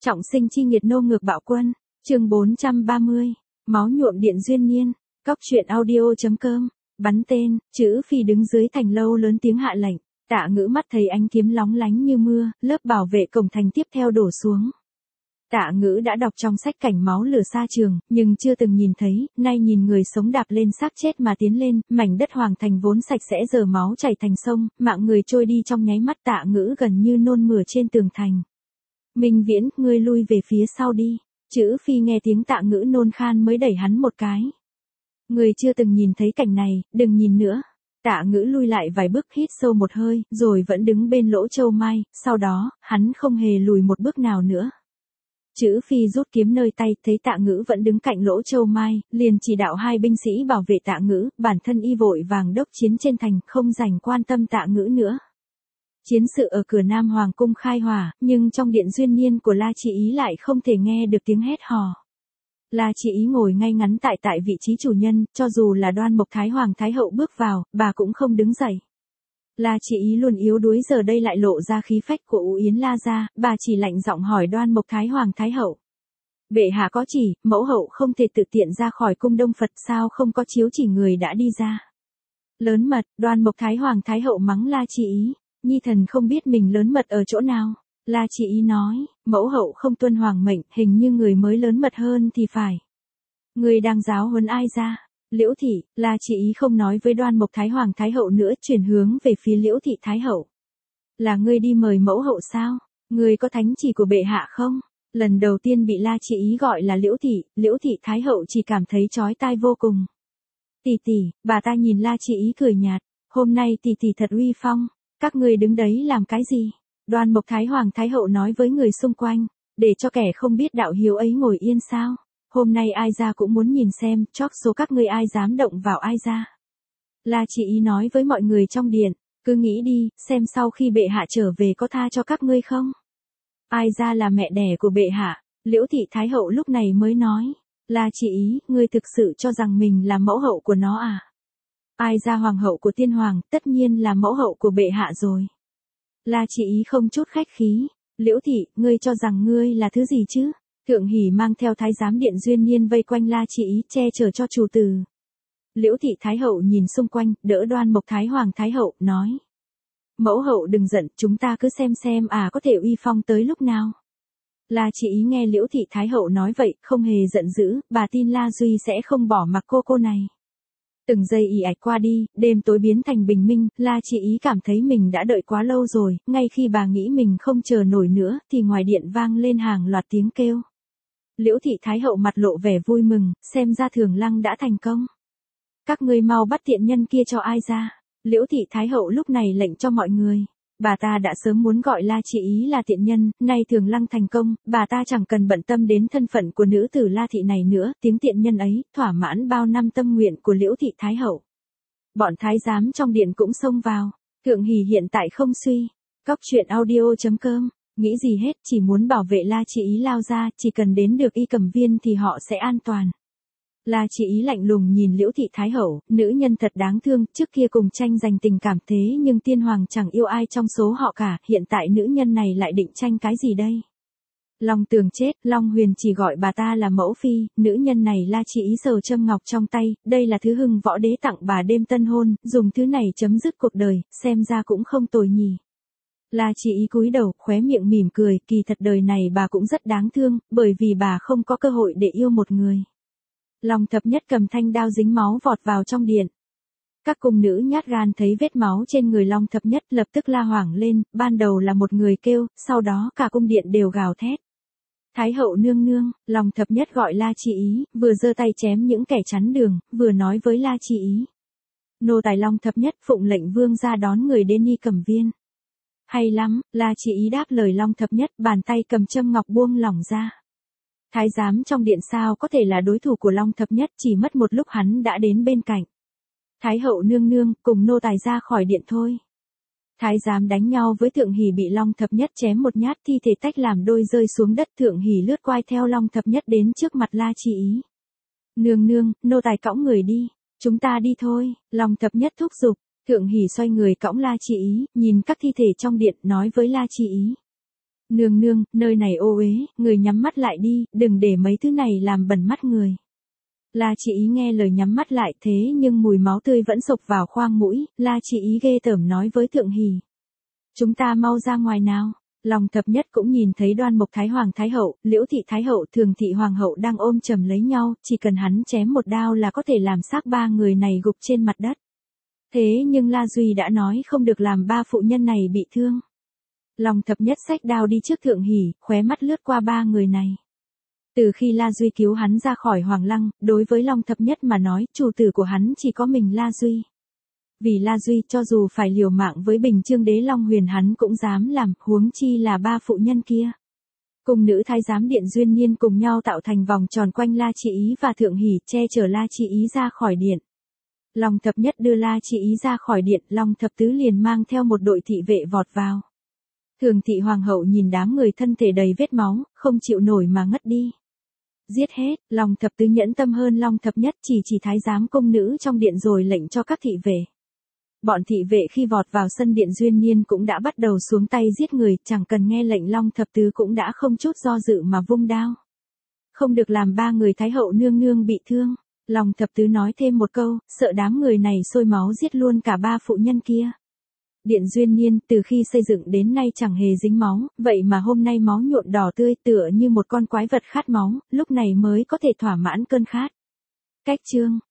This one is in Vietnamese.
Trọng sinh chi nghiệt nô ngược bạo quân, chương 430, máu nhuộm điện duyên niên, cóc truyện audio.com, bắn tên, chữ phi đứng dưới thành lâu lớn tiếng hạ lệnh, Tạ Ngữ mắt thấy ánh kiếm lóng lánh như mưa, lớp bảo vệ cổng thành tiếp theo đổ xuống. Tạ Ngữ đã đọc trong sách cảnh máu lửa xa trường, nhưng chưa từng nhìn thấy, nay nhìn người sống đạp lên xác chết mà tiến lên, mảnh đất hoàng thành vốn sạch sẽ giờ máu chảy thành sông, mạng người trôi đi trong nháy mắt. Tạ Ngữ gần như nôn mửa trên tường thành. Minh Viễn, ngươi lui về phía sau đi. Chữ phi nghe tiếng Tạ Ngữ nôn khan mới đẩy hắn một cái. Người chưa từng nhìn thấy cảnh này, đừng nhìn nữa. Tạ Ngữ lui lại vài bước, hít sâu một hơi, rồi vẫn đứng bên lỗ châu mai, sau đó, hắn không hề lùi một bước nào nữa. Chữ phi rút kiếm nơi tay, thấy Tạ Ngữ vẫn đứng cạnh lỗ châu mai, liền chỉ đạo hai binh sĩ bảo vệ Tạ Ngữ, bản thân y vội vàng đốc chiến trên thành, không dành quan tâm Tạ Ngữ nữa. Chiến sự ở cửa Nam Hoàng cung khai hỏa, nhưng trong điện duyên niên của La Chỉ Ý lại không thể nghe được tiếng hét hò. La Chỉ Ý ngồi ngay ngắn tại vị trí chủ nhân, cho dù là Đoan Mộc Thái Hoàng Thái Hậu bước vào, bà cũng không đứng dậy. La Chỉ Ý luôn yếu đuối giờ đây lại lộ ra khí phách của Ú Yến La gia, bà chỉ lạnh giọng hỏi Đoan Mộc Thái Hoàng Thái Hậu. Bệ hạ có chỉ, mẫu hậu không thể tự tiện ra khỏi cung Đông Phật, sao không có chiếu chỉ người đã đi ra. Lớn mật, Đoan Mộc Thái Hoàng Thái Hậu mắng La Chỉ Ý, nhi thần không biết mình lớn mật ở chỗ nào. La Chỉ Ý nói, mẫu hậu không tuân hoàng mệnh, hình như người mới lớn mật hơn thì phải. Người đang giáo huấn ai ra? Liễu Thị. La Chỉ Ý không nói với Đoan Mộc Thái Hoàng Thái Hậu nữa, chuyển hướng về phía Liễu Thị Thái Hậu. Là ngươi đi mời mẫu hậu sao? Ngươi có thánh chỉ của bệ hạ không? Lần đầu tiên bị La Chỉ Ý gọi là Liễu Thị Thái Hậu chỉ cảm thấy chói tai vô cùng. Tỷ tỷ, bà ta nhìn La Chỉ Ý cười nhạt, hôm nay tỷ tỷ thật uy phong, các ngươi đứng đấy làm cái gì? Đoan Mộc Thái Hoàng Thái Hậu nói với người xung quanh, để cho kẻ không biết đạo hiếu ấy ngồi yên sao? Hôm nay ai ra cũng muốn nhìn xem, chót số các ngươi ai dám động vào ai ra. La Chỉ Ý nói với mọi người trong điện, cứ nghĩ đi, xem sau khi bệ hạ trở về có tha cho các ngươi không? Ai ra là mẹ đẻ của bệ hạ? Liễu Thị Thái Hậu lúc này mới nói, La Chỉ Ý, ngươi thực sự cho rằng mình là mẫu hậu của nó à? Ai ra hoàng hậu của tiên hoàng, tất nhiên là mẫu hậu của bệ hạ rồi. La Chỉ Ý không chút khách khí, Liễu Thị, ngươi cho rằng ngươi là thứ gì chứ? Thượng Hỉ mang theo thái giám điện duyên niên vây quanh La Chỉ Ý, che chở cho chủ tử. Liễu Thị Thái Hậu nhìn xung quanh, đỡ Đoan Mộc Thái Hoàng Thái Hậu, nói. Mẫu hậu đừng giận, chúng ta cứ xem có thể uy phong tới lúc nào. La Chỉ Ý nghe Liễu Thị Thái Hậu nói vậy, không hề giận dữ, bà tin La Duy sẽ không bỏ mặc cô này. Từng giây ì ạch qua đi, đêm tối biến thành bình minh, La Chỉ Ý cảm thấy mình đã đợi quá lâu rồi, ngay khi bà nghĩ mình không chờ nổi nữa, thì ngoài điện vang lên hàng loạt tiếng kêu. Liễu Thị Thái Hậu mặt lộ vẻ vui mừng, xem ra Thường Lăng đã thành công. Các ngươi mau bắt tiện nhân kia cho ai ra. Liễu Thị Thái Hậu lúc này lệnh cho mọi người. Bà ta đã sớm muốn gọi La Chỉ Ý là tiện nhân, nay Thường Lăng thành công, bà ta chẳng cần bận tâm đến thân phận của nữ tử La Thị này nữa, tiếng tiện nhân ấy, thỏa mãn bao năm tâm nguyện của Liễu Thị Thái Hậu. Bọn thái giám trong điện cũng xông vào, Thượng Hỉ hiện tại không suy. Cóc truyện audio.com, nghĩ gì hết, chỉ muốn bảo vệ La Chỉ Ý lao ra, chỉ cần đến được Y Cẩm Viên thì họ sẽ an toàn. La Chỉ Ý lạnh lùng nhìn Liễu Thị Thái Hậu, nữ nhân thật đáng thương, trước kia cùng tranh giành tình cảm thế nhưng tiên hoàng chẳng yêu ai trong số họ cả, hiện tại nữ nhân này lại định tranh cái gì đây? Long Tường chết, Long Huyền chỉ gọi bà ta là mẫu phi, nữ nhân này La Chỉ Ý sờ châm ngọc trong tay, đây là thứ Hưng Võ Đế tặng bà đêm tân hôn, dùng thứ này chấm dứt cuộc đời, xem ra cũng không tồi nhỉ. La Chỉ Ý cúi đầu, khóe miệng mỉm cười, kỳ thật đời này bà cũng rất đáng thương, bởi vì bà không có cơ hội để yêu một người. Long Thập Nhất cầm thanh đao dính máu vọt vào trong điện. Các cung nữ nhát gan thấy vết máu trên người Long Thập Nhất lập tức la hoảng lên, ban đầu là một người kêu, sau đó cả cung điện đều gào thét. Thái hậu nương nương, Long Thập Nhất gọi La Chỉ Ý, vừa giơ tay chém những kẻ chắn đường, vừa nói với La Chỉ Ý. Nô tài Long Thập Nhất phụng lệnh vương ra đón người đến Y Cẩm Viên. Hay lắm, La Chỉ Ý đáp lời Long Thập Nhất, bàn tay cầm châm ngọc buông lỏng ra. Thái giám trong điện sao có thể là đối thủ của Long Thập Nhất, chỉ mất một lúc hắn đã đến bên cạnh. Thái hậu nương nương, cùng nô tài ra khỏi điện thôi. Thái giám đánh nhau với Thượng Hỉ bị Long Thập Nhất chém một nhát, thi thể tách làm đôi rơi xuống đất. Thượng Hỉ lướt quai theo Long Thập Nhất đến trước mặt La Chỉ Ý. Nương nương, nô tài cõng người đi, chúng ta đi thôi, Long Thập Nhất thúc giục. Thượng Hỉ xoay người cõng La Chỉ Ý, nhìn các thi thể trong điện, nói với La Chỉ Ý. Nương nương, nơi này ô uế, người nhắm mắt lại đi, đừng để mấy thứ này làm bẩn mắt người. La Chị Ý nghe lời nhắm mắt lại thế nhưng mùi máu tươi vẫn sộc vào khoang mũi, La Chị Ý ghê tởm nói với Thượng Hỉ. Chúng ta mau ra ngoài nào. Long Thập Nhất cũng nhìn thấy Đoan Mục Thái Hoàng Thái Hậu, Liễu Thị Thái Hậu, Thường Thị Hoàng Hậu đang ôm chầm lấy nhau, chỉ cần hắn chém một đao là có thể làm xác ba người này gục trên mặt đất. Thế nhưng La Duy đã nói không được làm ba phụ nhân này bị thương. Long Thập Nhất xách đao đi trước Thượng Hỉ, khóe mắt lướt qua ba người này. Từ khi La Duy cứu hắn ra khỏi Hoàng Lăng, đối với Long Thập Nhất mà nói, chủ tử của hắn chỉ có mình La Duy. Vì La Duy cho dù phải liều mạng với Bình Chương Đế Long Huyền hắn cũng dám làm, huống chi là ba phụ nhân kia. Cung nữ thái giám Điện Duyên Nhiên cùng nhau tạo thành vòng tròn quanh La Chị Ý và Thượng Hỉ, che chở La Chị Ý ra khỏi điện. Long Thập Nhất đưa La Chị Ý ra khỏi điện, Long Thập Tứ liền mang theo một đội thị vệ vọt vào. Thường Thị Hoàng Hậu nhìn đám người thân thể đầy vết máu, không chịu nổi mà ngất đi. Giết hết, Long Thập Tứ nhẫn tâm hơn Long Thập Nhất, chỉ thái giám cung nữ trong điện rồi lệnh cho các thị vệ. Bọn thị vệ khi vọt vào sân điện Duyên Niên cũng đã bắt đầu xuống tay giết người, chẳng cần nghe lệnh Long Thập Tứ cũng đã không chút do dự mà vung đao. Không được làm ba người Thái Hậu nương nương bị thương. Long Thập Tứ nói thêm một câu, sợ đám người này sôi máu giết luôn cả ba phụ nhân kia. Điện Duyên Niên từ khi xây dựng đến nay chẳng hề dính máu, vậy mà hôm nay máu nhuộm đỏ tươi tựa như một con quái vật khát máu, lúc này mới có thể thỏa mãn cơn khát. Cách chương